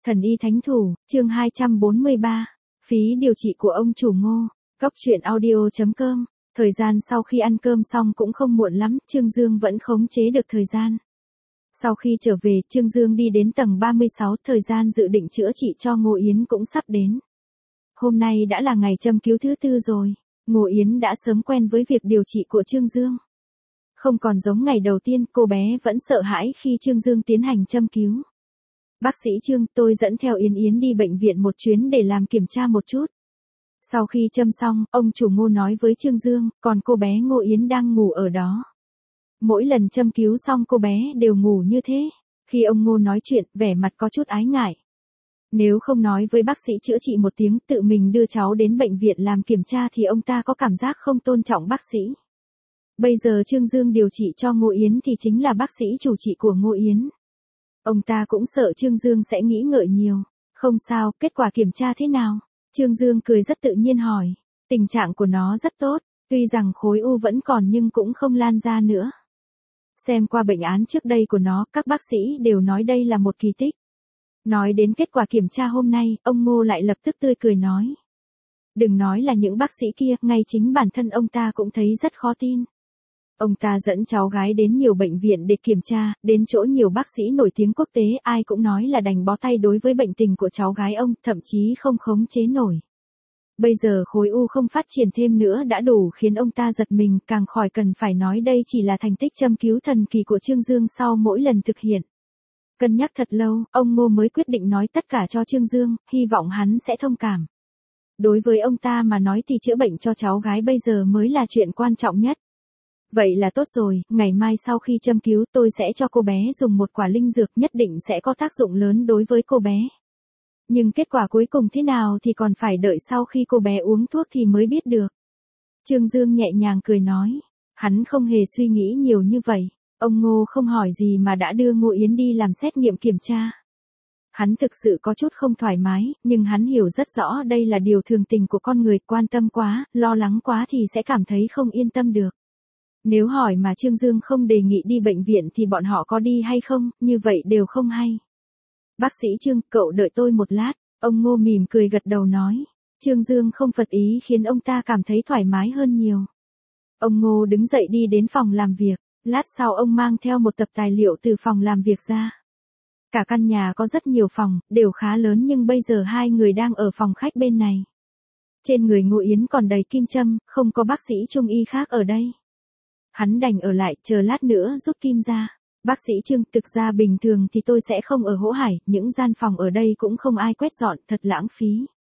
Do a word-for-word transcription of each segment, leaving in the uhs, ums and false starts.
Thần y thánh thủ, chương hai trăm bốn mươi ba. Phí điều trị của ông chủ Ngô. Cốc truyện audio chấm com. Thời gian sau khi ăn cơm xong cũng không muộn lắm, Trương Dương vẫn khống chế được thời gian. Sau khi trở về, Trương Dương đi đến tầng ba mươi sáu, thời gian dự định chữa trị cho Ngô Yến cũng sắp đến. Hôm nay đã là ngày châm cứu thứ tư rồi. Ngô Yến đã sớm quen với việc điều trị của Trương Dương. Không còn giống ngày đầu tiên, cô bé vẫn sợ hãi khi Trương Dương tiến hành châm cứu. Bác sĩ Trương, tôi dẫn theo Yến Yến đi bệnh viện một chuyến để làm kiểm tra một chút. Sau khi châm xong, ông chủ Ngô nói với Trương Dương, còn cô bé Ngô Yến đang ngủ ở đó. Mỗi lần châm cứu xong cô bé đều ngủ như thế. Khi ông Ngô nói chuyện, vẻ mặt có chút ái ngại. Nếu không nói với bác sĩ chữa trị một tiếng, tự mình đưa cháu đến bệnh viện làm kiểm tra thì ông ta có cảm giác không tôn trọng bác sĩ. Bây giờ Trương Dương điều trị cho Ngô Yến thì chính là bác sĩ chủ trị của Ngô Yến. Ông ta cũng sợ Trương Dương sẽ nghĩ ngợi nhiều. Không sao, kết quả kiểm tra thế nào? Trương Dương cười rất tự nhiên hỏi. Tình trạng của nó rất tốt, tuy rằng khối u vẫn còn nhưng cũng không lan ra nữa. Xem qua bệnh án trước đây của nó, các bác sĩ đều nói đây là một kỳ tích. Nói đến kết quả kiểm tra hôm nay, ông Ngô lại lập tức tươi cười nói. Đừng nói là những bác sĩ kia, ngay chính bản thân ông ta cũng thấy rất khó tin. Ông ta dẫn cháu gái đến nhiều bệnh viện để kiểm tra, đến chỗ nhiều bác sĩ nổi tiếng quốc tế, ai cũng nói là đành bó tay đối với bệnh tình của cháu gái ông, thậm chí không khống chế nổi. Bây giờ khối u không phát triển thêm nữa đã đủ khiến ông ta giật mình, càng khỏi cần phải nói đây chỉ là thành tích châm cứu thần kỳ của Trương Dương sau mỗi lần thực hiện. Cân nhắc thật lâu, ông Ngô mới quyết định nói tất cả cho Trương Dương, hy vọng hắn sẽ thông cảm. Đối với ông ta mà nói thì chữa bệnh cho cháu gái bây giờ mới là chuyện quan trọng nhất. Vậy là tốt rồi, ngày mai sau khi châm cứu tôi sẽ cho cô bé dùng một quả linh dược, nhất định sẽ có tác dụng lớn đối với cô bé. Nhưng kết quả cuối cùng thế nào thì còn phải đợi sau khi cô bé uống thuốc thì mới biết được. Trương Dương nhẹ nhàng cười nói, hắn không hề suy nghĩ nhiều như vậy. Ông Ngô không hỏi gì mà đã đưa Ngô Yến đi làm xét nghiệm kiểm tra. Hắn thực sự có chút không thoải mái, nhưng hắn hiểu rất rõ đây là điều thường tình của con người, quan tâm quá, lo lắng quá thì sẽ cảm thấy không yên tâm được. Nếu hỏi mà Trương Dương không đề nghị đi bệnh viện thì bọn họ có đi hay không, như vậy đều không hay. Bác sĩ Trương, cậu đợi tôi một lát, ông Ngô mỉm cười gật đầu nói. Trương Dương không phật ý khiến ông ta cảm thấy thoải mái hơn nhiều. Ông Ngô đứng dậy đi đến phòng làm việc, lát sau ông mang theo một tập tài liệu từ phòng làm việc ra. Cả căn nhà có rất nhiều phòng, đều khá lớn nhưng bây giờ hai người đang ở phòng khách bên này. Trên người Ngô Yến còn đầy kim châm, không có bác sĩ trung y khác ở đây. Hắn đành ở lại, chờ lát nữa rút kim ra. Bác sĩ Trương, thực ra bình thường thì tôi sẽ không ở Hỗ Hải, những gian phòng ở đây cũng không ai quét dọn, thật lãng phí.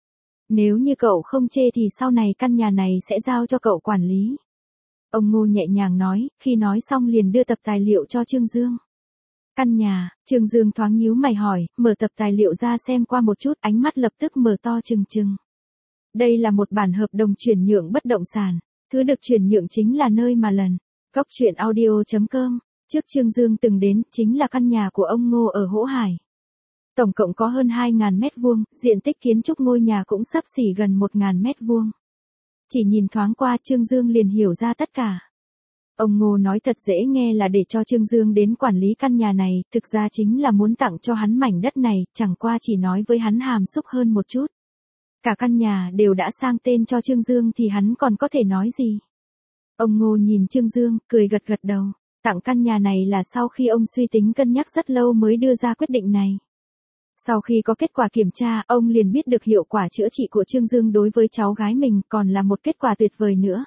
Nếu như cậu không chê thì sau này căn nhà này sẽ giao cho cậu quản lý. Ông Ngô nhẹ nhàng nói, khi nói xong liền đưa tập tài liệu cho Trương Dương. Căn nhà, Trương Dương thoáng nhíu mày hỏi, mở tập tài liệu ra xem qua một chút, ánh mắt lập tức mở to trừng trừng. Đây là một bản hợp đồng chuyển nhượng bất động sản, thứ được chuyển nhượng chính là nơi mà lần. Cốc truyện audio chấm com. Trước Trương Dương từng đến, chính là căn nhà của ông Ngô ở Hỗ Hải. Tổng cộng có hơn hai nghìn mét vuông, diện tích kiến trúc ngôi nhà cũng xấp xỉ gần một nghìn mét vuông. Chỉ nhìn thoáng qua Trương Dương liền hiểu ra tất cả. Ông Ngô nói thật dễ nghe là để cho Trương Dương đến quản lý căn nhà này, thực ra chính là muốn tặng cho hắn mảnh đất này, chẳng qua chỉ nói với hắn hàm xúc hơn một chút. Cả căn nhà đều đã sang tên cho Trương Dương thì hắn còn có thể nói gì. Ông Ngô nhìn Trương Dương, cười gật gật đầu. Tặng căn nhà này là sau khi ông suy tính cân nhắc rất lâu mới đưa ra quyết định này. Sau khi có kết quả kiểm tra, ông liền biết được hiệu quả chữa trị của Trương Dương đối với cháu gái mình còn là một kết quả tuyệt vời nữa.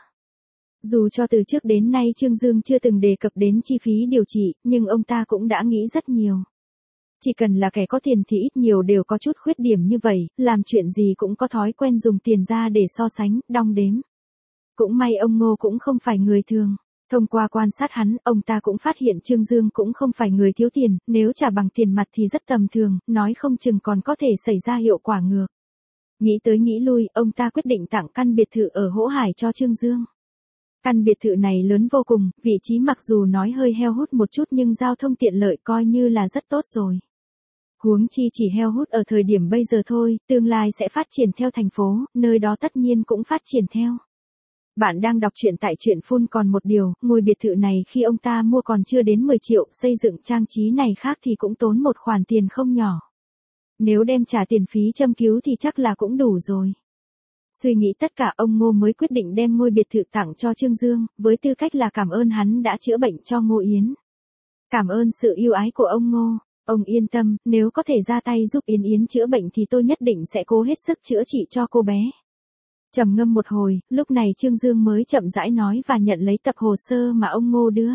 Dù cho từ trước đến nay Trương Dương chưa từng đề cập đến chi phí điều trị, nhưng ông ta cũng đã nghĩ rất nhiều. Chỉ cần là kẻ có tiền thì ít nhiều đều có chút khuyết điểm như vậy, làm chuyện gì cũng có thói quen dùng tiền ra để so sánh, đong đếm. Cũng may ông Ngô cũng không phải người thường. Thông qua quan sát hắn, ông ta cũng phát hiện Trương Dương cũng không phải người thiếu tiền, nếu trả bằng tiền mặt thì rất tầm thường, nói không chừng còn có thể xảy ra hiệu quả ngược. Nghĩ tới nghĩ lui, ông ta quyết định tặng căn biệt thự ở Hỗ Hải cho Trương Dương. Căn biệt thự này lớn vô cùng, vị trí mặc dù nói hơi heo hút một chút nhưng giao thông tiện lợi coi như là rất tốt rồi. Huống chi chỉ heo hút ở thời điểm bây giờ thôi, tương lai sẽ phát triển theo thành phố, nơi đó tất nhiên cũng phát triển theo. Bạn đang đọc truyện tại truyện phun còn một điều, ngôi biệt thự này khi ông ta mua còn chưa đến mười triệu, xây dựng trang trí này khác thì cũng tốn một khoản tiền không nhỏ. Nếu đem trả tiền phí châm cứu thì chắc là cũng đủ rồi. Suy nghĩ tất cả, ông Ngô mới quyết định đem ngôi biệt thự tặng cho Trương Dương, với tư cách là cảm ơn hắn đã chữa bệnh cho Ngô Yến. Cảm ơn sự yêu ái của ông Ngô. Ông yên tâm, nếu có thể ra tay giúp Yến Yến chữa bệnh thì tôi nhất định sẽ cố hết sức chữa trị cho cô bé. Trầm ngâm một hồi, lúc này Trương Dương mới chậm rãi nói và nhận lấy tập hồ sơ mà ông Ngô đưa.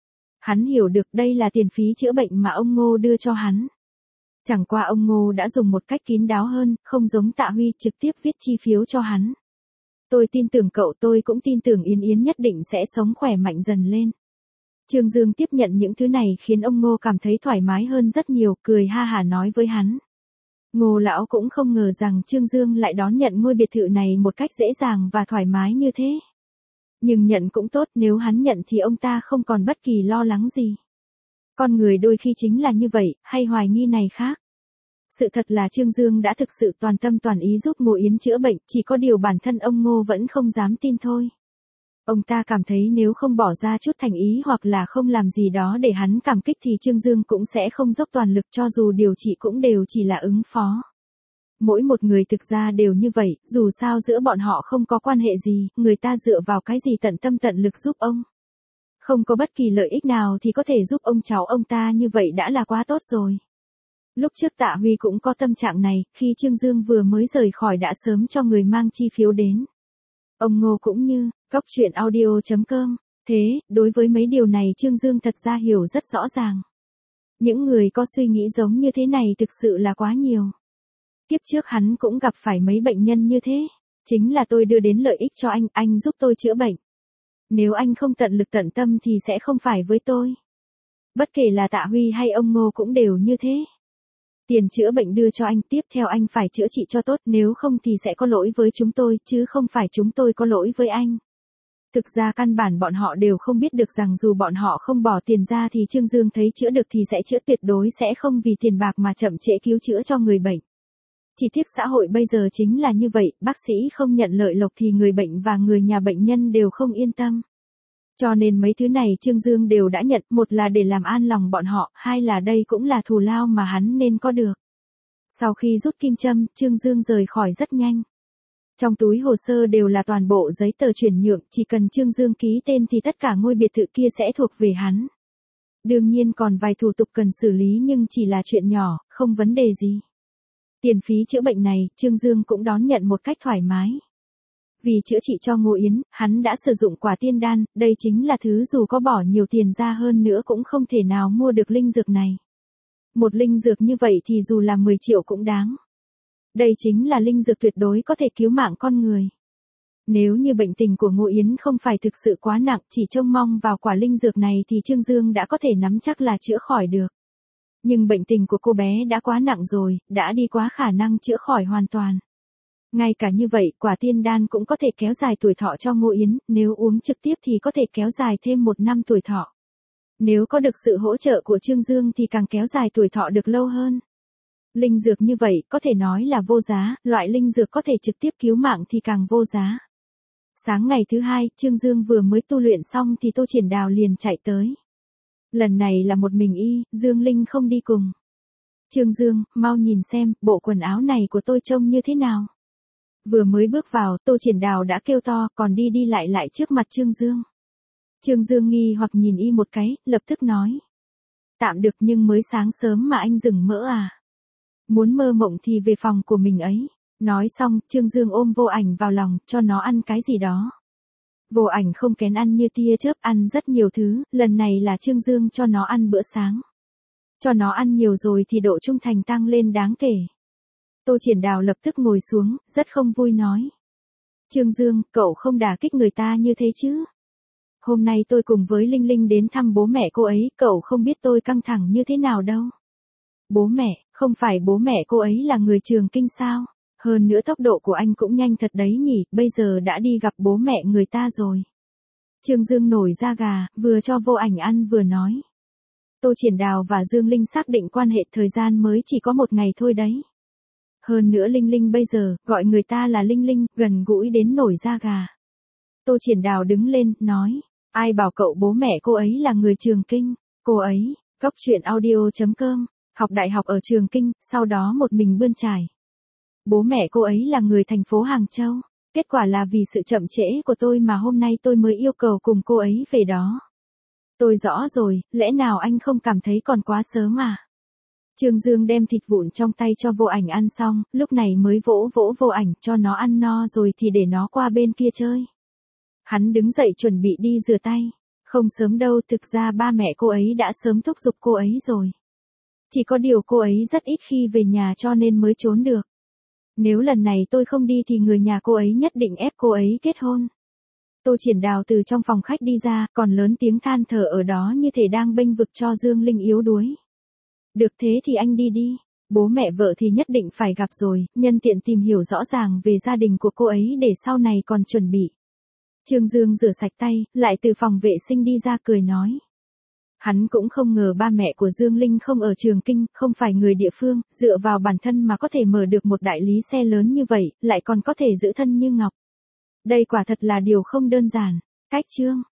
Hắn hiểu được đây là tiền phí chữa bệnh mà ông Ngô đưa cho hắn. Chẳng qua ông Ngô đã dùng một cách kín đáo hơn, không giống Tạ Huy trực tiếp viết chi phiếu cho hắn. Tôi tin tưởng cậu, tôi cũng tin tưởng Yến Yến nhất định sẽ sống khỏe mạnh dần lên. Trương Dương tiếp nhận những thứ này khiến ông Ngô cảm thấy thoải mái hơn rất nhiều, cười ha hả nói với hắn. Ngô lão cũng không ngờ rằng Trương Dương lại đón nhận ngôi biệt thự này một cách dễ dàng và thoải mái như thế. Nhưng nhận cũng tốt, nếu hắn nhận thì ông ta không còn bất kỳ lo lắng gì. Con người đôi khi chính là như vậy, hay hoài nghi này khác. Sự thật là Trương Dương đã thực sự toàn tâm toàn ý giúp Ngô Yến chữa bệnh, chỉ có điều bản thân ông Ngô vẫn không dám tin thôi. Ông ta cảm thấy nếu không bỏ ra chút thành ý hoặc là không làm gì đó để hắn cảm kích thì Trương Dương cũng sẽ không dốc toàn lực, cho dù điều trị cũng đều chỉ là ứng phó. Mỗi một người thực ra đều như vậy, dù sao giữa bọn họ không có quan hệ gì, người ta dựa vào cái gì tận tâm tận lực giúp ông. Không có bất kỳ lợi ích nào thì có thể giúp ông cháu ông ta như vậy đã là quá tốt rồi. Lúc trước Tạ Huy cũng có tâm trạng này, khi Trương Dương vừa mới rời khỏi đã sớm cho người mang chi phiếu đến. Ông Ngô cũng như, góc truyện audio chấm com. Thế, đối với mấy điều này Trương Dương thật ra hiểu rất rõ ràng. Những người có suy nghĩ giống như thế này thực sự là quá nhiều. Kiếp trước hắn cũng gặp phải mấy bệnh nhân như thế. Chính là tôi đưa đến lợi ích cho anh, anh giúp tôi chữa bệnh. Nếu anh không tận lực tận tâm thì sẽ không phải với tôi. Bất kể là Tạ Huy hay ông Ngô cũng đều như thế. Tiền chữa bệnh đưa cho anh, tiếp theo anh phải chữa trị cho tốt, nếu không thì sẽ có lỗi với chúng tôi, chứ không phải chúng tôi có lỗi với anh. Thực ra căn bản bọn họ đều không biết được rằng dù bọn họ không bỏ tiền ra thì Trương Dương thấy chữa được thì sẽ chữa, tuyệt đối sẽ không vì tiền bạc mà chậm trễ cứu chữa cho người bệnh. Chỉ tiếc xã hội bây giờ chính là như vậy, bác sĩ không nhận lợi lộc thì người bệnh và người nhà bệnh nhân đều không yên tâm. Cho nên mấy thứ này Trương Dương đều đã nhận, một là để làm an lòng bọn họ, hai là đây cũng là thù lao mà hắn nên có được. Sau khi rút kim châm, Trương Dương rời khỏi rất nhanh. Trong túi hồ sơ đều là toàn bộ giấy tờ chuyển nhượng, chỉ cần Trương Dương ký tên thì tất cả ngôi biệt thự kia sẽ thuộc về hắn. Đương nhiên còn vài thủ tục cần xử lý nhưng chỉ là chuyện nhỏ, không vấn đề gì. Tiền phí chữa bệnh này, Trương Dương cũng đón nhận một cách thoải mái. Vì chữa trị cho Ngô Yến, hắn đã sử dụng quả tiên đan, đây chính là thứ dù có bỏ nhiều tiền ra hơn nữa cũng không thể nào mua được linh dược này. Một linh dược như vậy thì dù là mười triệu cũng đáng. Đây chính là linh dược tuyệt đối có thể cứu mạng con người. Nếu như bệnh tình của Ngô Yến không phải thực sự quá nặng, chỉ trông mong vào quả linh dược này thì Trương Dương đã có thể nắm chắc là chữa khỏi được. Nhưng bệnh tình của cô bé đã quá nặng rồi, đã đi quá khả năng chữa khỏi hoàn toàn. Ngay cả như vậy, quả tiên đan cũng có thể kéo dài tuổi thọ cho Ngô Yến, nếu uống trực tiếp thì có thể kéo dài thêm một năm tuổi thọ. Nếu có được sự hỗ trợ của Trương Dương thì càng kéo dài tuổi thọ được lâu hơn. Linh dược như vậy, có thể nói là vô giá, loại linh dược có thể trực tiếp cứu mạng thì càng vô giá. Sáng ngày thứ hai, Trương Dương vừa mới tu luyện xong thì Tô Triển Đào liền chạy tới. Lần này là một mình y, Dương Linh không đi cùng. Trương Dương, mau nhìn xem, bộ quần áo này của tôi trông như thế nào. Vừa mới bước vào, Tô Triển Đào đã kêu to, còn đi đi lại lại trước mặt Trương Dương. Trương Dương nghi hoặc nhìn y một cái, lập tức nói. Tạm được nhưng mới sáng sớm mà anh dừng mỡ à. Muốn mơ mộng thì về phòng của mình ấy. Nói xong, Trương Dương ôm Vô Ảnh vào lòng, cho nó ăn cái gì đó. Vô Ảnh không kén ăn như tia chớp, ăn rất nhiều thứ, lần này là Trương Dương cho nó ăn bữa sáng. Cho nó ăn nhiều rồi thì độ trung thành tăng lên đáng kể. Tô Triển Đào lập tức ngồi xuống, rất không vui nói. Trương Dương, cậu không đả kích người ta như thế chứ. Hôm nay tôi cùng với Linh Linh đến thăm bố mẹ cô ấy, cậu không biết tôi căng thẳng như thế nào đâu. Bố mẹ, không phải bố mẹ cô ấy là người Trường Kinh sao? Hơn nữa tốc độ của anh cũng nhanh thật đấy nhỉ, bây giờ đã đi gặp bố mẹ người ta rồi. Trương Dương nổi da gà, vừa cho Vô Ảnh ăn vừa nói. Tô Triển Đào và Dương Linh xác định quan hệ thời gian mới chỉ có một ngày thôi đấy. Hơn nữa Linh Linh bây giờ, gọi người ta là Linh Linh, gần gũi đến nổi da gà. Tô Triển Đào đứng lên, nói. Ai bảo cậu bố mẹ cô ấy là người Trường Kinh, cô ấy, góc truyện audio chấm com. Học đại học ở Trường Kinh, sau đó một mình bươn trải. Bố mẹ cô ấy là người thành phố Hàng Châu. Kết quả là vì sự chậm trễ của tôi mà hôm nay tôi mới yêu cầu cùng cô ấy về đó. Tôi rõ rồi, lẽ nào anh không cảm thấy còn quá sớm à? Trương Dương đem thịt vụn trong tay cho Vô Ảnh ăn xong, lúc này mới vỗ vỗ Vô Ảnh cho nó ăn no rồi thì để nó qua bên kia chơi. Hắn đứng dậy chuẩn bị đi rửa tay. Không sớm đâu, thực ra ba mẹ cô ấy đã sớm thúc giục cô ấy rồi. Chỉ có điều cô ấy rất ít khi về nhà cho nên mới trốn được. Nếu lần này tôi không đi thì người nhà cô ấy nhất định ép cô ấy kết hôn. Tô Triển Đào từ trong phòng khách đi ra, còn lớn tiếng than thở ở đó như thể đang bênh vực cho Dương Linh yếu đuối. Được thế thì anh đi đi, bố mẹ vợ thì nhất định phải gặp rồi, nhân tiện tìm hiểu rõ ràng về gia đình của cô ấy để sau này còn chuẩn bị. Trương Dương rửa sạch tay, lại từ phòng vệ sinh đi ra cười nói. Hắn cũng không ngờ ba mẹ của Dương Linh không ở Trường Kinh, không phải người địa phương, dựa vào bản thân mà có thể mở được một đại lý xe lớn như vậy, lại còn có thể giữ thân như ngọc. Đây quả thật là điều không đơn giản. Cách chương